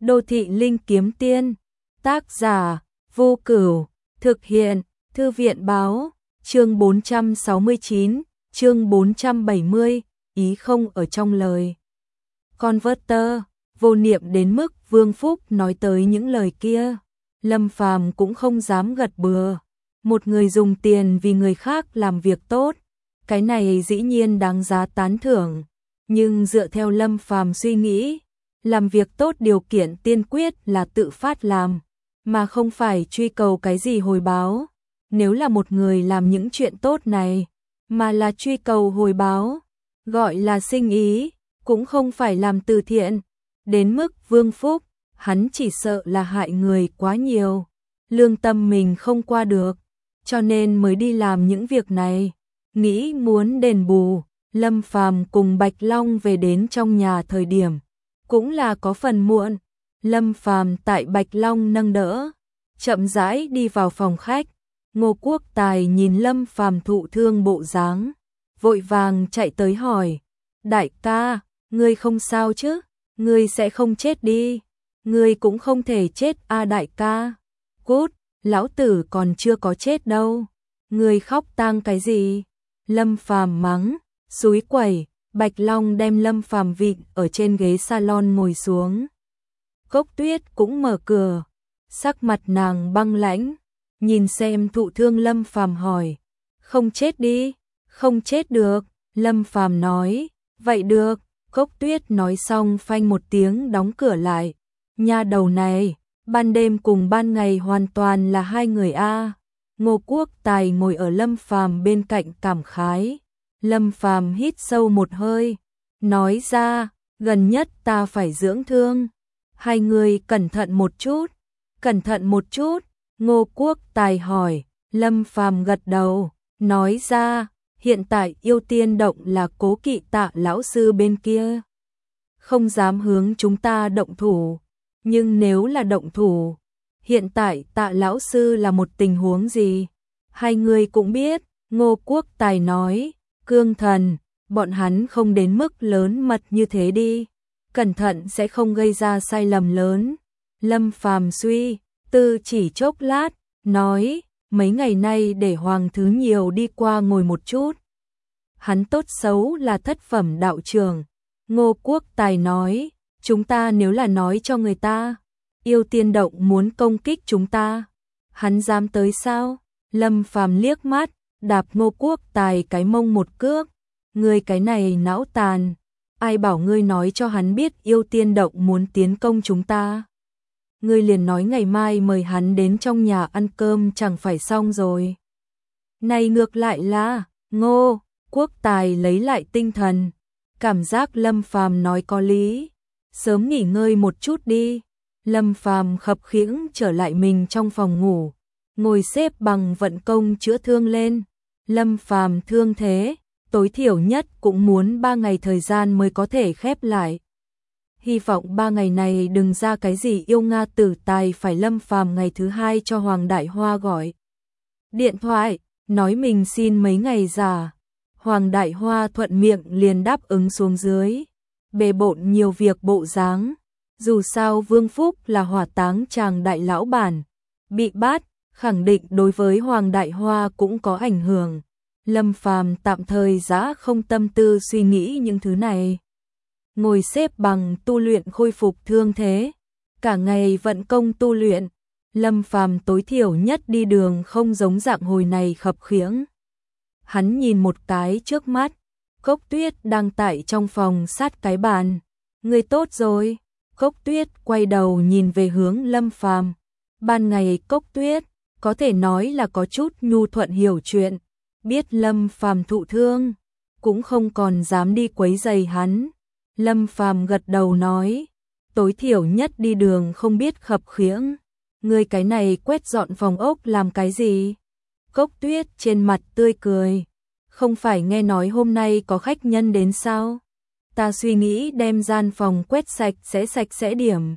Đô thị linh kiếm tiên, tác giả Vô Cửu, thực hiện Thư viện báo, chương 469, chương 470, ý không ở trong lời. Converter, vô niệm đến mức Vương Phúc nói tới những lời kia, Lâm Phàm cũng không dám gật bừa. Một người dùng tiền vì người khác làm việc tốt, cái này dĩ nhiên đáng giá tán thưởng, nhưng dựa theo Lâm Phàm suy nghĩ, làm việc tốt điều kiện tiên quyết là tự phát làm, mà không phải truy cầu cái gì hồi báo. Nếu là một người làm những chuyện tốt này, mà là truy cầu hồi báo, gọi là sinh ý, cũng không phải làm từ thiện. Đến mức Vương Phúc, hắn chỉ sợ là hại người quá nhiều, lương tâm mình không qua được, cho nên mới đi làm những việc này. Nghĩ muốn đền bù, Lâm Phàm cùng Bạch Long về đến trong nhà thời điểm, cũng là có phần muộn. Lâm Phàm tại Bạch Long nâng đỡ, chậm rãi đi vào phòng khách. Ngô Quốc Tài nhìn Lâm Phàm thụ thương bộ dáng, vội vàng chạy tới hỏi: "Đại ca, ngươi không sao chứ? Ngươi sẽ không chết đi? Ngươi cũng không thể chết a đại ca. Cút, lão tử còn chưa có chết đâu. Ngươi khóc tang cái gì?" Lâm Phàm mắng, xúi quẩy. Bạch Long đem Lâm Phàm vịn ở trên ghế salon ngồi xuống. Cốc Tuyết cũng mở cửa, sắc mặt nàng băng lãnh, nhìn xem thụ thương Lâm Phàm hỏi: "Không chết đi?" "Không chết được." Lâm Phàm nói. "Vậy được." Cốc Tuyết nói xong phanh một tiếng đóng cửa lại. Nha đầu này, ban đêm cùng ban ngày hoàn toàn là hai người a. Ngô Quốc Tài ngồi ở Lâm Phàm bên cạnh cảm khái. Lâm Phàm hít sâu một hơi, nói ra: "Gần nhất ta phải dưỡng thương, hai người cẩn thận một chút." "Cẩn thận một chút?" Ngô Quốc Tài hỏi. Lâm Phàm gật đầu, nói ra: "Hiện tại Yêu Tiên Động là cố kỵ Tạ lão sư bên kia, không dám hướng chúng ta động thủ, nhưng nếu là động thủ, hiện tại Tạ lão sư là một tình huống gì, hai người cũng biết." Ngô Quốc Tài nói: "Cương thần, bọn hắn không đến mức lớn mật như thế đi, cẩn thận sẽ không gây ra sai lầm lớn." Lâm Phàm suy tư chỉ chốc lát, nói: "Mấy ngày nay để Hoàng Thứ Nhiều đi qua ngồi một chút. Hắn tốt xấu là thất phẩm đạo trưởng." Ngô Quốc Tài nói: "Chúng ta nếu là nói cho người ta, Yêu Tiên Động muốn công kích chúng ta, hắn dám tới sao?" Lâm Phàm liếc mắt, đạp Ngô Quốc Tài cái mông một cước. "Ngươi cái này não tàn, ai bảo ngươi nói cho hắn biết Yêu Tiên Động muốn tiến công chúng ta? Ngươi liền nói ngày mai mời hắn đến trong nhà ăn cơm chẳng phải xong rồi." Này ngược lại là, Ngô Quốc Tài lấy lại tinh thần, cảm giác Lâm Phàm nói có lý. "Sớm nghỉ ngơi một chút đi." Lâm Phàm khập khiễng trở lại mình trong phòng ngủ, ngồi xếp bằng vận công chữa thương lên. Lâm Phàm thương thế, tối thiểu nhất cũng muốn 3 ngày thời gian mới có thể khép lại. Hy vọng 3 ngày này đừng ra cái gì yêu Nga tử tài. Phải Lâm Phàm ngày thứ 2 cho Hoàng Đại Hoa gọi điện thoại, nói mình xin mấy ngày giả. Hoàng Đại Hoa thuận miệng liền đáp ứng xuống dưới, bề bộn nhiều việc bộ dáng. Dù sao Vương Phúc là hỏa táng chàng đại lão bản, bị bắt, khẳng định đối với Hoàng Đại Hoa cũng có ảnh hưởng. Lâm Phàm tạm thời giã không tâm tư suy nghĩ những thứ này, ngồi xếp bằng tu luyện khôi phục thương thế, cả ngày vận công tu luyện. Lâm Phàm tối thiểu nhất đi đường không giống dạng hồi này khập khiễng. Hắn nhìn một cái trước mắt, Cốc Tuyết đang tại trong phòng sát cái bàn. "Ngươi tốt rồi." Cốc Tuyết quay đầu nhìn về hướng Lâm Phàm. Ban ngày Cốc Tuyết có thể nói là có chút nhu thuận hiểu chuyện, biết Lâm Phàm thụ thương, cũng không còn dám đi quấy rầy hắn. Lâm Phàm gật đầu nói: "Tối thiểu nhất đi đường không biết khập khiễng. Ngươi cái này quét dọn phòng ốc làm cái gì?" Cốc Tuyết trên mặt tươi cười: "Không phải nghe nói hôm nay có khách nhân đến sao? Ta suy nghĩ đem gian phòng quét sạch sẽ điểm."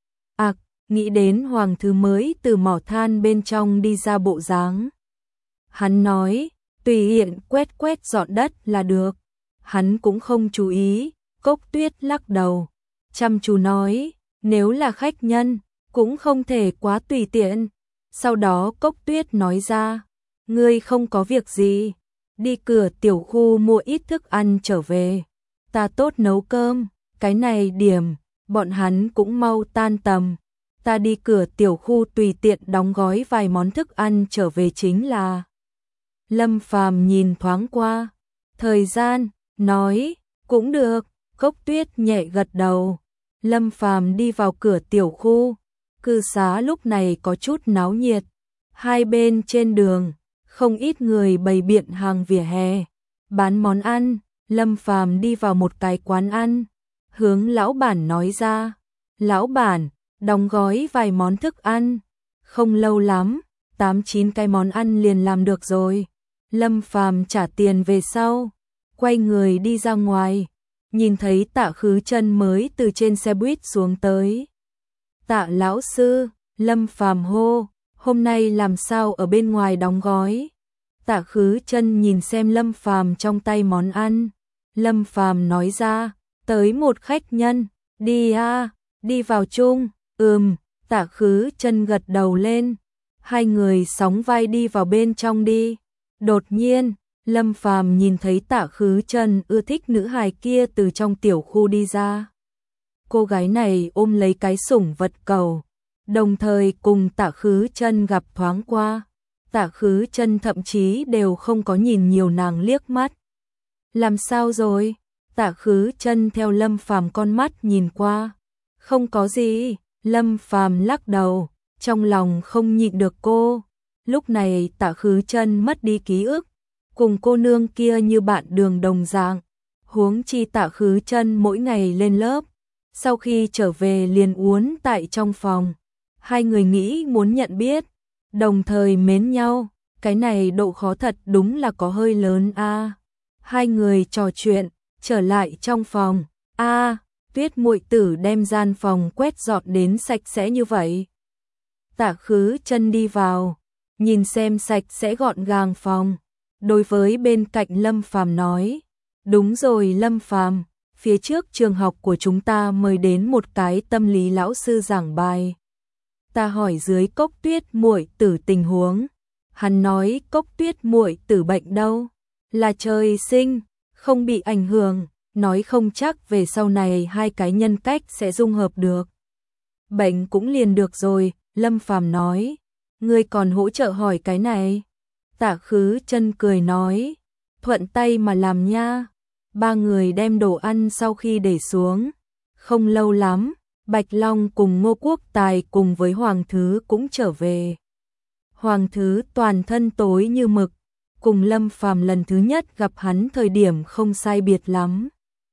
Nghĩ đến Hoàng Thứ mới từ mỏ than bên trong đi ra bộ dáng, hắn nói: "Tùy tiện quét dọn đất là được." Hắn cũng không chú ý. Cốc Tuyết lắc đầu, chăm chú nói: nếu là khách nhân, cũng không thể quá tùy tiện. Sau đó Cốc Tuyết nói ra, ngươi không có việc gì, đi cửa tiểu khu mua ít thức ăn trở về, ta tốt nấu cơm, cái này điểm, bọn hắn cũng mau tan tầm, ta đi cửa tiểu khu tùy tiện đóng gói vài món thức ăn trở về chính là. Lâm Phàm nhìn thoáng qua thời gian, nói, cũng được. Cốc Tuyết nhẹ gật đầu. Lâm Phàm đi vào cửa tiểu khu, cư xá lúc này có chút náo nhiệt, hai bên trên đường không ít người bày biện hàng vỉa hè, bán món ăn. Lâm Phàm đi vào một cái quán ăn, hướng lão bản nói ra, lão bản, đóng gói vài món thức ăn, không lâu lắm, 8-9 cái món ăn liền làm được rồi. Lâm Phàm trả tiền về sau, quay người đi ra ngoài, nhìn thấy Tạ Khứ Chân mới từ trên xe buýt xuống tới. Tạ lão sư, Lâm Phàm hô, hôm nay làm sao ở bên ngoài đóng gói? Tạ Khứ Chân nhìn xem Lâm Phàm trong tay món ăn. Lâm Phàm nói ra, tới một khách nhân, đi a, đi vào chung. Tạ Khứ Chân gật đầu lên. Hai người sóng vai đi vào bên trong đi. Đột nhiên, Lâm Phàm nhìn thấy Tạ Khứ Chân ưa thích nữ hài kia từ trong tiểu khu đi ra. Cô gái này ôm lấy cái sủng vật cầu, đồng thời cùng Tạ Khứ Chân gặp thoáng qua. Tạ Khứ Chân thậm chí đều không có nhìn nhiều nàng liếc mắt. Làm sao rồi? Tạ Khứ Chân theo Lâm Phàm con mắt nhìn qua. Không có gì. Lâm Phàm lắc đầu, trong lòng không nhịn được cô. Lúc này Tạ Khứ Chân mất đi ký ức, cùng cô nương kia như bạn đường đồng dạng. Huống chi Tạ Khứ Chân mỗi ngày lên lớp, sau khi trở về liền uốn tại trong phòng. Hai người nghĩ muốn nhận biết, đồng thời mến nhau, cái này độ khó thật đúng là có hơi lớn a. Hai người trò chuyện, trở lại trong phòng. Tuyết muội tử đem gian phòng quét dọn đến sạch sẽ như vậy. Tạ Khứ Chân đi vào, nhìn xem sạch sẽ gọn gàng phòng, đối với bên cạnh Lâm Phàm nói, đúng rồi Lâm Phàm, phía trước trường học của chúng ta mời đến một cái tâm lý lão sư giảng bài. Ta hỏi dưới Cốc Tuyết muội tử tình huống, hắn nói Cốc Tuyết muội tử bệnh đâu, là trời sinh, không bị ảnh hưởng, nói không chắc về sau này hai cái nhân cách sẽ dung hợp được. Bệnh cũng liền được rồi, Lâm Phàm nói, ngươi còn hỗ trợ hỏi cái này. Tạ Khứ Chân cười nói, thuận tay mà làm nha. Ba người đem đồ ăn sau khi để xuống. Không lâu lắm, Bạch Long cùng Ngô Quốc Tài cùng với Hoàng Thứ cũng trở về. Hoàng Thứ toàn thân tối như mực, cùng Lâm Phàm lần thứ nhất gặp hắn thời điểm không sai biệt lắm.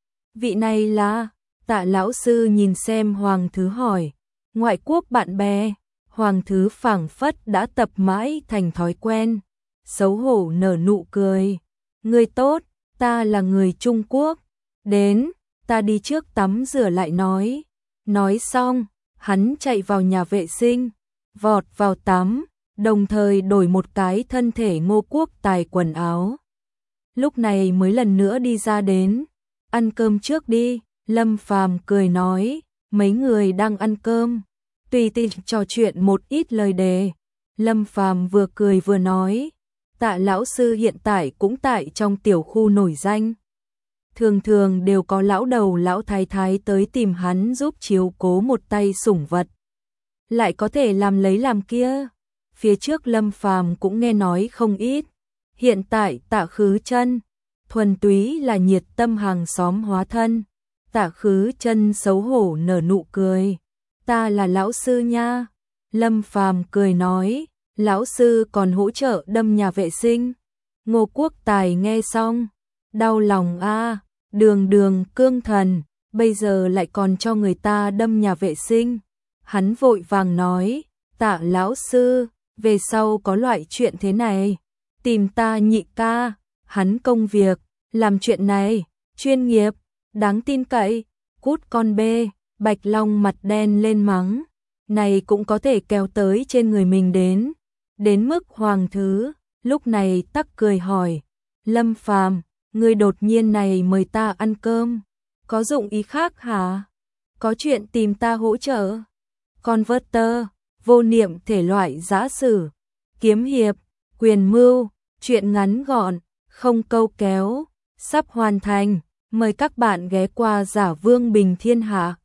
Vị này là, Tạ lão sư nhìn xem Hoàng Thứ hỏi, ngoại quốc bạn bè. Hoàng Thứ phảng phất đã tập mãi thành thói quen, xấu hổ nở nụ cười. Người tốt, ta là người Trung Quốc. Đến, ta đi trước tắm rửa lại nói. Nói xong, hắn chạy vào nhà vệ sinh, vọt vào tắm, đồng thời đổi một cái thân thể Ngô Quốc Tài quần áo. Lúc này mới lần nữa đi ra đến, ăn cơm trước đi. Lâm Phàm cười nói, mấy người đang ăn cơm, tùy tiện trò chuyện một ít lời đề. Lâm Phàm vừa cười vừa nói, Tạ lão sư hiện tại cũng tại trong tiểu khu nổi danh. Thường thường đều có lão đầu lão thái thái tới tìm hắn giúp chiếu cố một tay sủng vật. Lại có thể làm lấy làm kia. Phía trước Lâm Phàm cũng nghe nói không ít. Hiện tại Tạ Khứ Chân thuần túy là nhiệt tâm hàng xóm hóa thân. Tạ Khứ Chân xấu hổ nở nụ cười. Ta là lão sư nha. Lâm Phàm cười nói, lão sư còn hỗ trợ đâm nhà vệ sinh. Ngô Quốc Tài nghe xong, đau lòng a, đường đường cương thần, bây giờ lại còn cho người ta đâm nhà vệ sinh. Hắn vội vàng nói, Tạ lão sư, về sau có loại chuyện thế này, tìm ta nhị ca, hắn công việc, làm chuyện này, chuyên nghiệp, đáng tin cậy, cút con bê. Bạch Long mặt đen lên mắng, này cũng có thể kéo tới trên người mình đến mức Hoàng Thứ, lúc này tắc cười hỏi, Lâm Phàm, ngươi đột nhiên này mời ta ăn cơm, có dụng ý khác hả? Có chuyện tìm ta hỗ trợ. Converter, vô niệm thể loại giã sử, kiếm hiệp, quyền mưu, truyện ngắn gọn, không câu kéo, sắp hoàn thành. Mời các bạn ghé qua Giả Vương Bình Thiên Hạ.